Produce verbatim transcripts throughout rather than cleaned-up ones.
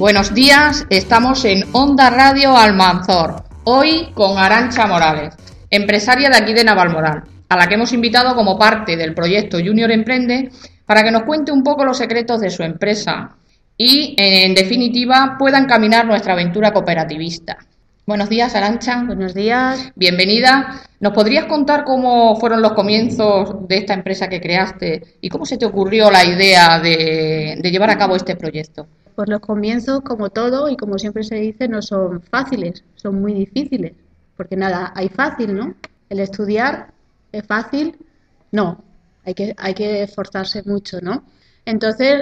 Buenos días, estamos en Onda Radio Almanzor, hoy con Arantxa Morales, empresaria de aquí de Navalmoral, a la que hemos invitado como parte del proyecto Junior Emprende para que nos cuente un poco los secretos de su empresa y, en definitiva, pueda encaminar nuestra aventura cooperativista. Buenos días, Arantxa. Buenos días. Bienvenida. ¿Nos podrías contar cómo fueron los comienzos de esta empresa que creaste y cómo se te ocurrió la idea de, de llevar a cabo este proyecto? Pues los comienzos, como todo y como siempre se dice, no son fáciles, son muy difíciles. Porque nada, hay fácil, ¿no? El estudiar es fácil, no. Hay que, hay que esforzarse mucho, ¿no? Entonces,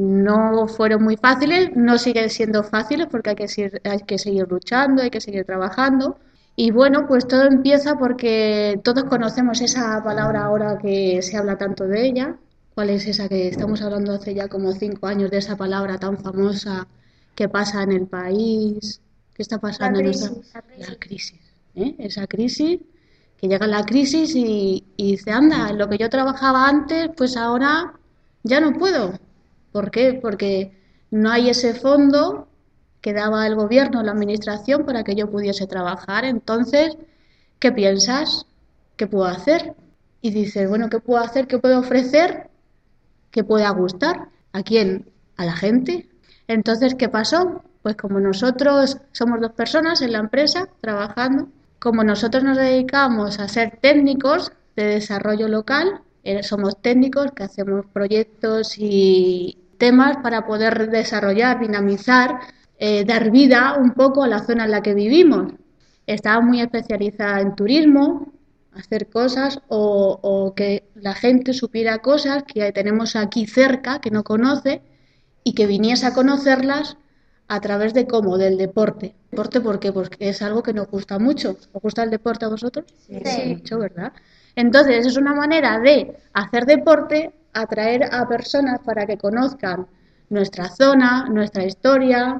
no fueron muy fáciles, no siguen siendo fáciles porque hay que, seguir, hay que seguir luchando, hay que seguir trabajando. Y bueno, pues todo empieza porque todos conocemos esa palabra ahora que se habla tanto de ella. ¿Cuál es esa que estamos hablando hace ya como cinco años de esa palabra tan famosa que pasa en el país? ¿Qué está pasando en nuestra... La crisis. La crisis, ¿eh? Esa crisis, que llega la crisis y, y dice, anda, lo que yo trabajaba antes, pues ahora ya no puedo. ¿Por qué? Porque no hay ese fondo que daba el gobierno, la administración, para que yo pudiese trabajar. Entonces, ¿qué piensas? ¿Qué puedo hacer? Y dices, bueno, ¿qué puedo hacer? ¿Qué puedo ofrecer? ¿Que pueda gustar? ¿A quién? ¿A la gente? Entonces, ¿qué pasó? Pues como nosotros somos dos personas en la empresa trabajando, como nosotros nos dedicamos a ser técnicos de desarrollo local, somos técnicos que hacemos proyectos y temas para poder desarrollar, dinamizar, eh, dar vida un poco a la zona en la que vivimos. Estaba muy especializada en turismo, hacer cosas o, o que la gente supiera cosas que tenemos aquí cerca, que no conoce, y que viniese a conocerlas a través de cómo, del deporte. ¿Deporte por qué? Porque es algo que nos gusta mucho. ¿Os gusta el deporte a vosotros? Sí. Sí, mucho, ¿verdad? Entonces es una manera de hacer deporte, atraer a personas para que conozcan nuestra zona, nuestra historia,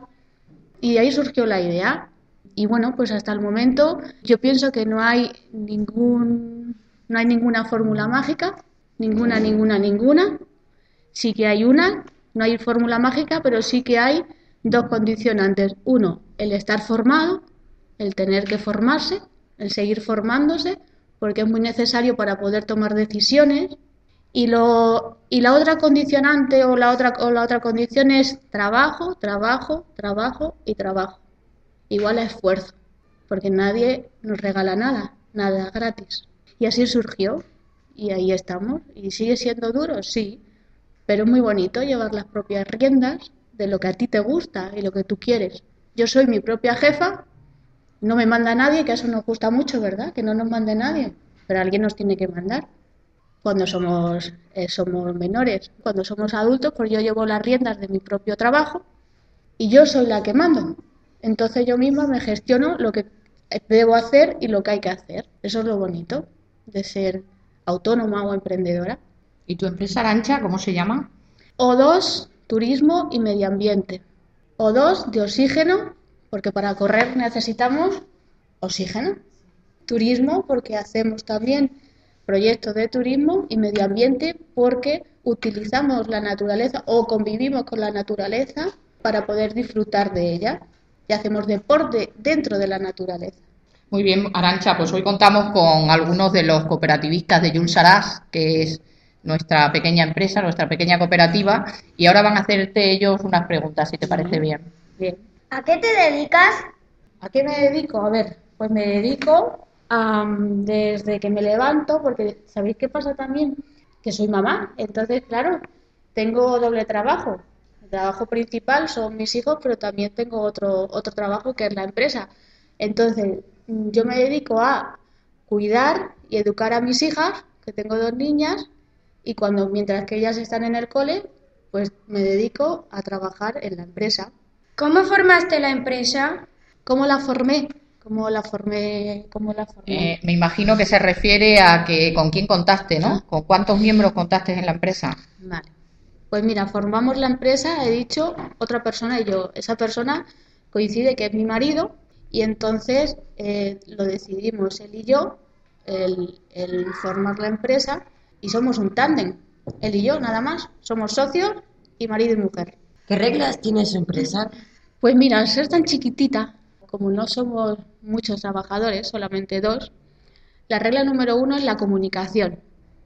y de ahí surgió la idea. Y bueno, pues hasta el momento yo pienso que no hay ningún, no hay ninguna fórmula mágica, ninguna, ninguna, ninguna. Sí que hay una, no hay fórmula mágica, pero sí que hay dos condicionantes. Uno, el estar formado, el tener que formarse, el seguir formándose, porque es muy necesario para poder tomar decisiones. Y, lo, y la otra condicionante o la otra, o la otra condición es trabajo, trabajo, trabajo y trabajo. Igual a esfuerzo, porque nadie nos regala nada, nada gratis. Y así surgió, y ahí estamos. ¿Y sigue siendo duro? Sí, pero es muy bonito llevar las propias riendas de lo que a ti te gusta y lo que tú quieres. Yo soy mi propia jefa, no me manda nadie, que eso nos gusta mucho, ¿verdad? Que no nos mande nadie, pero alguien nos tiene que mandar. Cuando somos, eh, somos menores, cuando somos adultos, pues yo llevo las riendas de mi propio trabajo y yo soy la que mando. Entonces yo misma me gestiono lo que debo hacer y lo que hay que hacer. Eso es lo bonito de ser autónoma o emprendedora. ¿Y tu empresa, Arantxa, cómo se llama? O dos, turismo y medio ambiente. O dos, de oxígeno, porque para correr necesitamos oxígeno. Turismo, porque hacemos también proyectos de turismo, y medio ambiente, porque utilizamos la naturaleza o convivimos con la naturaleza para poder disfrutar de ella. Y hacemos deporte dentro de la naturaleza. Muy bien, Arantxa, pues hoy contamos con algunos de los cooperativistas de Juntsaràs, que es nuestra pequeña empresa, nuestra pequeña cooperativa, y ahora van a hacerte ellos unas preguntas, si te parece bien. Bien. ¿A qué te dedicas? ¿A qué me dedico? A ver, pues me dedico um, desde que me levanto, porque ¿sabéis qué pasa también? Que soy mamá, entonces, claro, tengo doble trabajo. El trabajo principal son mis hijos, pero también tengo otro, otro trabajo que es la empresa. Entonces, yo me dedico a cuidar y educar a mis hijas, que tengo dos niñas, y cuando mientras que ellas están en el cole, pues me dedico a trabajar en la empresa. ¿Cómo formaste la empresa? ¿Cómo la formé? ¿Cómo la formé? ¿Cómo la formé? Eh, me imagino que se refiere a que con quién contaste, ¿no? ¿Con cuántos miembros contaste en la empresa? Vale. Pues mira, formamos la empresa, he dicho, otra persona y yo. Esa persona coincide que es mi marido y entonces eh, lo decidimos él y yo, el, el formar la empresa, y somos un tándem, él y yo nada más. Somos socios y marido y mujer. ¿Qué reglas tiene su empresa? Pues mira, al ser tan chiquitita, como no somos muchos trabajadores, solamente dos, la regla número uno es la comunicación.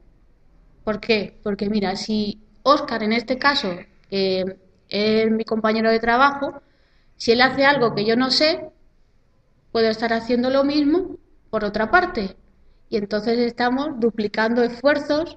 ¿Por qué? Porque mira, si Óscar en este caso eh, es mi compañero de trabajo, si él hace algo que yo no sé, puedo estar haciendo lo mismo por otra parte. Y entonces estamos duplicando esfuerzos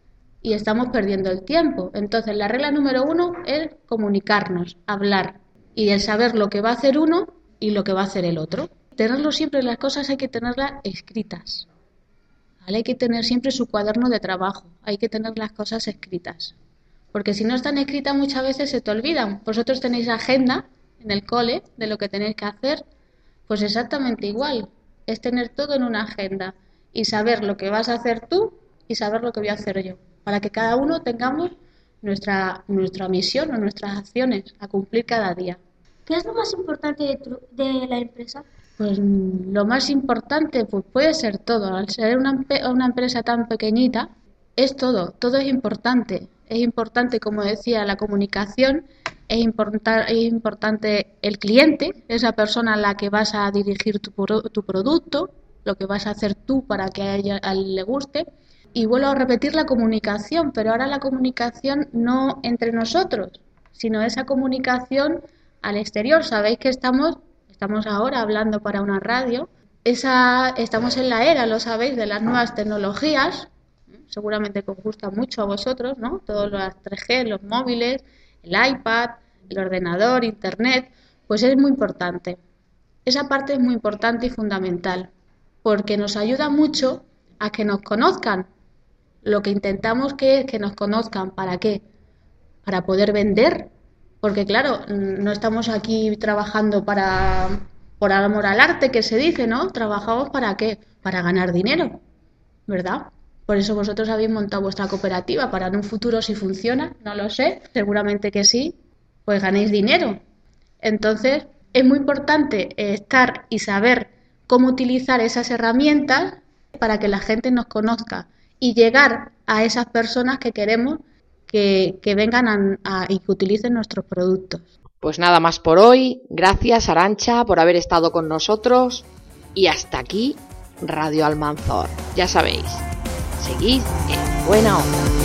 y estamos perdiendo el tiempo. Entonces la regla número uno es comunicarnos, hablar y el saber lo que va a hacer uno y lo que va a hacer el otro. Tenerlo siempre, las cosas hay que tenerlas escritas. ¿Vale? Hay que tener siempre su cuaderno de trabajo, hay que tener las cosas escritas. Porque si no están escritas muchas veces se te olvidan. Vosotros tenéis agenda en el cole de lo que tenéis que hacer, pues exactamente igual. Es tener todo en una agenda y saber lo que vas a hacer tú y saber lo que voy a hacer yo. Para que cada uno tengamos nuestra, nuestra misión o nuestras acciones a cumplir cada día. ¿Qué es lo más importante de, tu, de la empresa? Pues lo más importante pues puede ser todo. Al ser una, una empresa tan pequeñita, es todo. Todo es importante. Es importante, como decía, la comunicación. Es, importa, es importante el cliente, esa persona a la que vas a dirigir tu, tu producto, lo que vas a hacer tú para que a ella a él le guste. Y vuelvo a repetir la comunicación, pero ahora la comunicación no entre nosotros, sino esa comunicación al exterior. Sabéis que estamos, estamos ahora hablando para una radio, esa, estamos en la era, lo sabéis, de las nuevas tecnologías, seguramente que os gusta mucho a vosotros, ¿no? Todos los tres G, los móviles, el iPad, el ordenador, internet, pues es muy importante. Esa parte es muy importante y fundamental, porque nos ayuda mucho a que nos conozcan. Lo que intentamos que es que nos conozcan, ¿para qué? Para poder vender, porque claro, no estamos aquí trabajando para por amor al arte, que se dice, ¿no? Trabajamos ¿para qué? Para ganar dinero, ¿verdad? Por eso vosotros habéis montado vuestra cooperativa, para en un futuro si funciona, no lo sé, seguramente que sí, pues ganéis dinero. Entonces, es muy importante estar y saber cómo utilizar esas herramientas para que la gente nos conozca y llegar a esas personas que queremos que, que vengan a, a, y que utilicen nuestros productos. Pues nada más por hoy. Gracias, Arantxa, por haber estado con nosotros. Y hasta aquí, Radio Almanzor. Ya sabéis, seguid en buena onda.